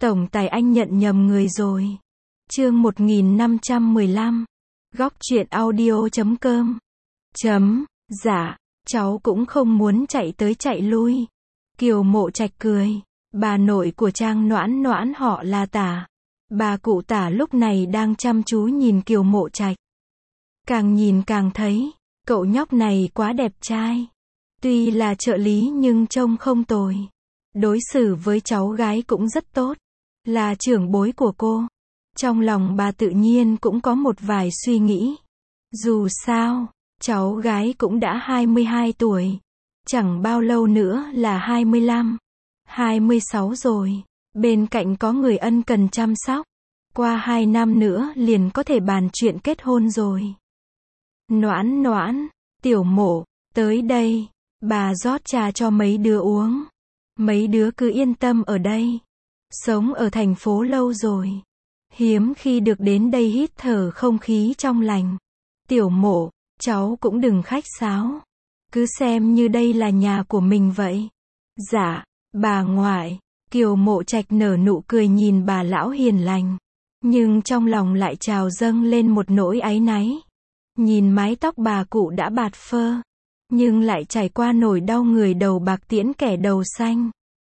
Tổng tài anh nhận nhầm người rồi. Chương 1515. Góc truyện audio.com. Dạ, cháu cũng không muốn chạy tới chạy lui. Kiều Mộ Trạch cười. Bà nội của Trang Noãn Noãn họ là Tả. Bà cụ Tả lúc này đang chăm chú nhìn Kiều Mộ Trạch. Càng nhìn càng thấy, cậu nhóc này quá đẹp trai. Tuy là trợ lý nhưng trông không tồi. Đối xử với cháu gái cũng rất tốt. Là trưởng bối của cô. Trong lòng bà tự nhiên cũng có một vài suy nghĩ. Dù sao, cháu gái cũng đã 22 tuổi. Chẳng bao lâu nữa là 25, 26 rồi. Bên cạnh có người ân cần chăm sóc. Qua 2 năm nữa liền có thể bàn chuyện kết hôn rồi. Noãn Noãn, Tiểu Mộ, tới đây. Bà rót trà cho mấy đứa uống. Mấy đứa cứ yên tâm ở đây. Sống ở thành phố lâu rồi. Hiếm khi được đến đây hít thở không khí trong lành. Tiểu Mộ, cháu cũng đừng khách sáo. Cứ xem như đây là nhà của mình vậy. Dạ, bà ngoại. Kiều Mộ Trạch nở nụ cười nhìn bà lão hiền lành. Nhưng trong lòng lại trào dâng lên một nỗi áy náy. Nhìn mái tóc bà cụ đã bạt phơ. Nhưng lại trải qua nỗi đau người đầu bạc tiễn kẻ đầu xanh.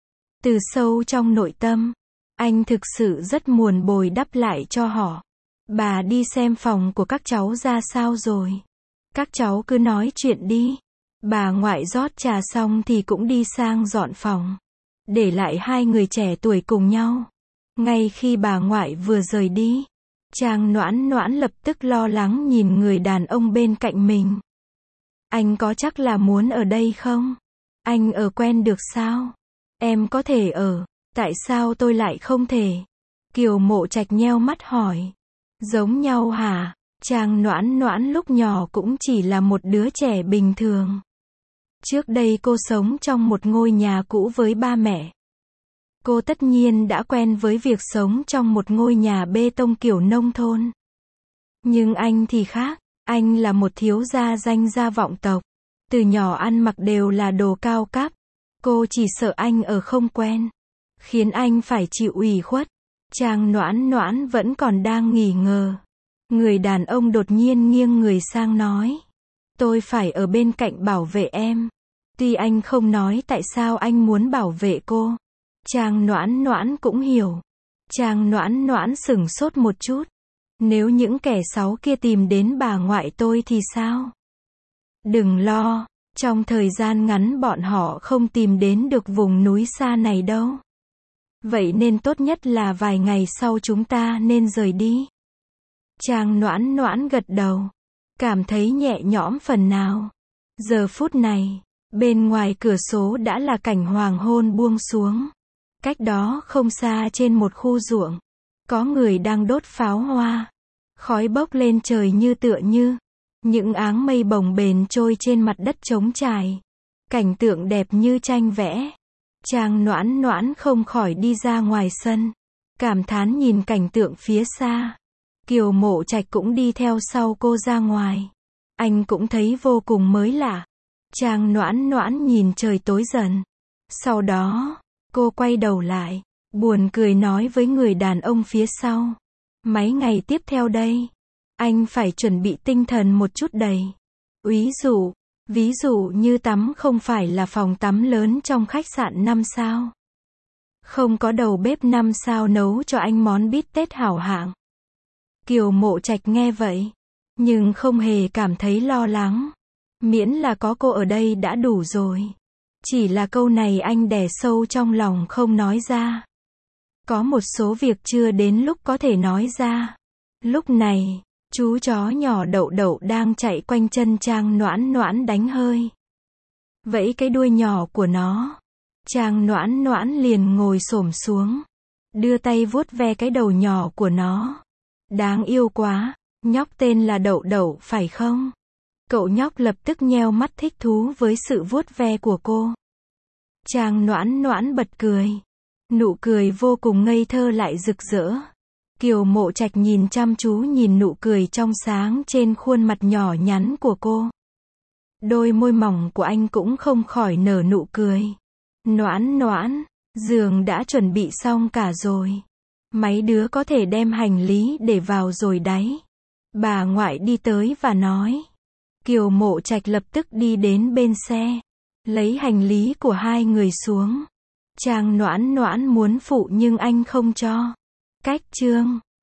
Từ sâu trong nội tâm, anh thực sự rất muốn bồi đắp lại cho họ. Bà đi xem phòng của các cháu ra sao rồi. Các cháu cứ nói chuyện đi. Bà ngoại rót trà xong thì cũng đi sang dọn phòng. Để lại hai người trẻ tuổi cùng nhau. Ngay khi bà ngoại vừa rời đi, Trang Noãn Noãn lập tức lo lắng nhìn người đàn ông bên cạnh mình. Anh có chắc là muốn ở đây không? Anh ở quen được sao? Em có thể ở, tại sao tôi lại không thể? Kiều Mộ Trạch nheo mắt hỏi. Giống nhau hả? Trang Noãn Noãn lúc nhỏ cũng chỉ là một đứa trẻ bình thường. Trước đây cô sống trong một ngôi nhà cũ với ba mẹ. Cô tất nhiên đã quen với việc sống trong một ngôi nhà bê tông kiểu nông thôn. Nhưng anh thì khác, anh là một thiếu gia danh gia vọng tộc. Từ nhỏ ăn mặc đều là đồ cao cấp. Cô chỉ sợ anh ở không quen, khiến anh phải chịu ủy khuất. Trang Noãn Noãn vẫn còn đang nghỉ ngờ. Người đàn ông đột nhiên nghiêng người sang nói. Tôi phải ở bên cạnh bảo vệ em. Tuy anh không nói tại sao anh muốn bảo vệ cô. Trang Noãn Noãn cũng hiểu. Trang Noãn Noãn sửng sốt một chút. Nếu những kẻ xấu kia tìm đến bà ngoại tôi thì sao? Đừng lo, trong thời gian ngắn bọn họ không tìm đến được vùng núi xa này đâu. Vậy nên tốt nhất là vài ngày sau chúng ta nên rời đi. Trang Noãn Noãn gật đầu. Cảm thấy nhẹ nhõm phần nào. Giờ phút này, bên ngoài cửa sổ đã là cảnh hoàng hôn buông xuống. Cách đó không xa trên một khu ruộng, có người đang đốt pháo hoa. Khói bốc lên trời như tựa như những áng mây bồng bềnh trôi trên mặt đất trống trải. Cảnh tượng đẹp như tranh vẽ. Trang Noãn Noãn không khỏi đi ra ngoài sân, cảm thán nhìn cảnh tượng phía xa. Kiều Mộ Trạch cũng đi theo sau cô ra ngoài. Anh cũng thấy vô cùng mới lạ. Trang Noãn Noãn nhìn trời tối dần. Sau đó, cô quay đầu lại, buồn cười nói với người đàn ông phía sau. Mấy ngày tiếp theo đây, anh phải chuẩn bị tinh thần một chút đầy. Ví dụ như tắm không phải là phòng tắm lớn trong khách sạn 5 sao. Không có đầu bếp 5 sao nấu cho anh món bít tết hảo hạng. Kiều Mộ Trạch nghe vậy, nhưng không hề cảm thấy lo lắng. Miễn là có cô ở đây đã đủ rồi. Chỉ là câu này anh đè sâu trong lòng không nói ra. Có một số việc chưa đến lúc có thể nói ra. Lúc này, chú chó nhỏ Đậu Đậu đang chạy quanh chân Trang Noãn Noãn đánh hơi. Vẫy cái đuôi nhỏ của nó. Trang Noãn Noãn liền ngồi xổm xuống. Đưa tay vuốt ve cái đầu nhỏ của nó. Đáng yêu quá, nhóc tên là Đậu Đậu phải không? Cậu nhóc lập tức nheo mắt thích thú với sự vuốt ve của cô. Trang Noãn Noãn bật cười. Nụ cười vô cùng ngây thơ lại rực rỡ. Kiều Mộ Trạch nhìn chăm chú nhìn nụ cười trong sáng trên khuôn mặt nhỏ nhắn của cô. Đôi môi mỏng của anh cũng không khỏi nở nụ cười. Noãn Noãn, Giường đã chuẩn bị xong cả rồi. Mấy đứa có thể đem hành lý để vào rồi đấy. Bà ngoại đi tới và nói. Kiều Mộ Trạch lập tức đi đến bên xe, lấy hành lý của hai người xuống. Trang Noãn Noãn muốn phụ nhưng anh không cho. Cách chương